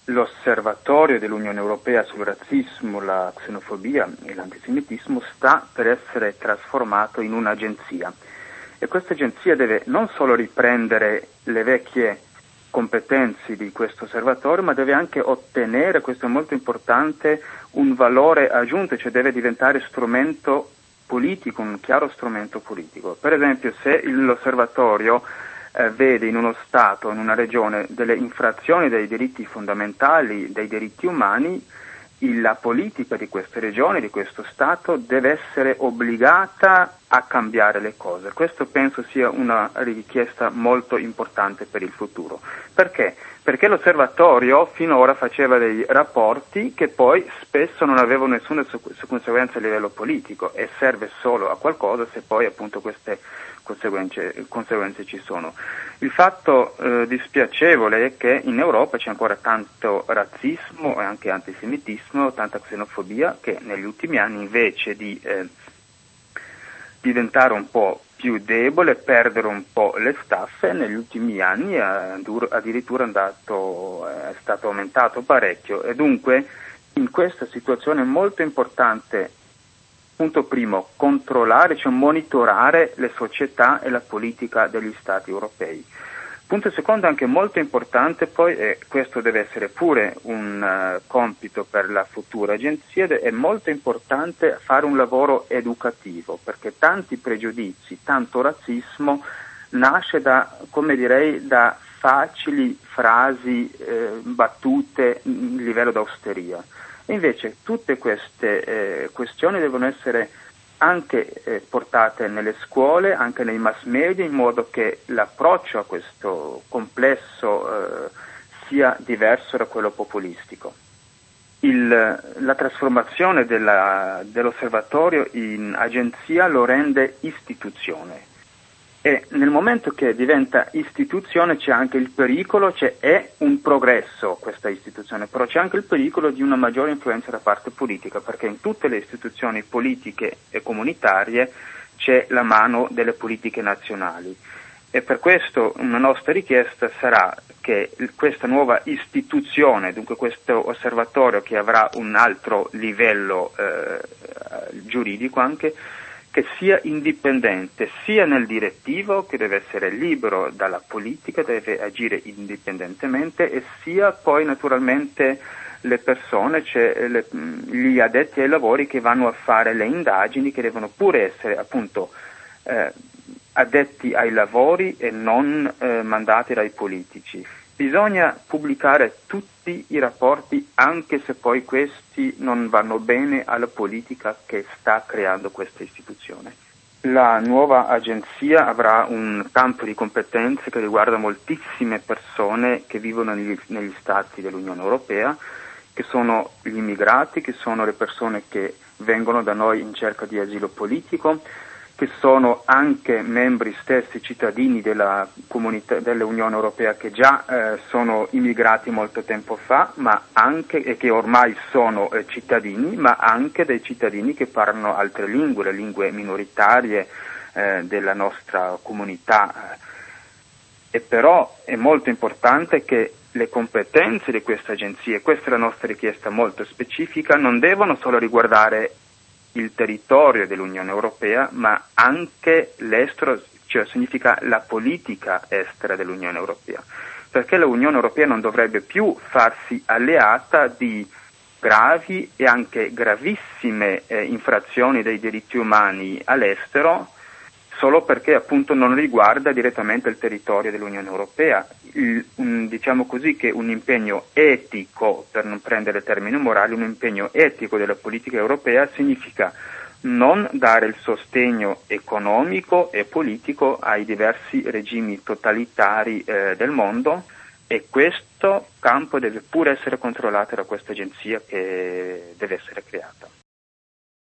l'osservatorio dell'Unione Europea sul razzismo, la xenofobia e l'antisemitismo sta per essere trasformato in un'agenzia. E questa agenzia deve non solo riprendere le vecchie competenze di questo osservatorio, ma deve anche ottenere, questo è molto importante, un valore aggiunto, cioè deve diventare strumento politico, un chiaro strumento politico. Per esempio, se l'osservatorio vede in uno Stato, in una regione, delle infrazioni dei diritti fondamentali, dei diritti umani, la politica di queste regioni, di questo Stato, deve essere obbligata a cambiare le cose. Questo penso sia una richiesta molto importante per il futuro. Perché? Perché l'osservatorio finora faceva dei rapporti che poi spesso non avevano nessuna conseguenza a livello politico e serve solo a qualcosa se poi appunto queste conseguenze ci sono. Il fatto dispiacevole è che in Europa c'è ancora tanto razzismo e anche antisemitismo, tanta xenofobia, che negli ultimi anni invece di diventare un po' più debole, perdere un po' le staffe, negli ultimi anni è addirittura è stato aumentato parecchio, e dunque in questa situazione è molto importante, punto primo, controllare, cioè monitorare le società e la politica degli Stati europei. Punto secondo, anche molto importante poi, e questo deve essere pure un compito per la futura agenzia, è molto importante fare un lavoro educativo, perché tanti pregiudizi, tanto razzismo nasce da facili frasi, battute a livello d'osteria. E invece tutte queste questioni devono essere anche portate nelle scuole, anche nei mass media, in modo che l'approccio a questo complesso sia diverso da quello populistico. La trasformazione dell'osservatorio in agenzia lo rende istituzione. E nel momento che diventa istituzione c'è anche il pericolo, è un progresso questa istituzione, però c'è anche il pericolo di una maggiore influenza da parte politica, perché in tutte le istituzioni politiche e comunitarie c'è la mano delle politiche nazionali. E per questo una nostra richiesta sarà che questa nuova istituzione, dunque questo osservatorio che avrà un altro livello giuridico anche, che sia indipendente sia nel direttivo, che deve essere libero dalla politica, deve agire indipendentemente, e sia poi naturalmente le persone, gli addetti ai lavori che vanno a fare le indagini, che devono pure essere appunto addetti ai lavori e non mandati dai politici. Bisogna pubblicare tutti i rapporti, anche se poi questi non vanno bene alla politica che sta creando questa istituzione. La nuova agenzia avrà un campo di competenze che riguarda moltissime persone che vivono negli Stati dell'Unione Europea, che sono gli immigrati, che sono le persone che vengono da noi in cerca di asilo politico, che sono anche membri stessi cittadini della comunità dell'Unione Europea che già sono immigrati molto tempo fa, ma anche, e che ormai sono cittadini, ma anche dei cittadini che parlano altre lingue, le lingue minoritarie della nostra comunità. E però è molto importante che le competenze di questa agenzia, e questa è la nostra richiesta molto specifica, non devono solo riguardare il territorio dell'Unione Europea, ma anche l'estero, cioè significa la politica estera dell'Unione Europea, perché l'Unione Europea non dovrebbe più farsi alleata di gravi e anche gravissime infrazioni dei diritti umani all'estero, solo perché appunto non riguarda direttamente il territorio dell'Unione Europea. Diciamo così che un impegno etico, per non prendere termini morali, un impegno etico della politica europea significa non dare il sostegno economico e politico ai diversi regimi totalitari del mondo, e questo campo deve pure essere controllato da questa agenzia che deve essere creata.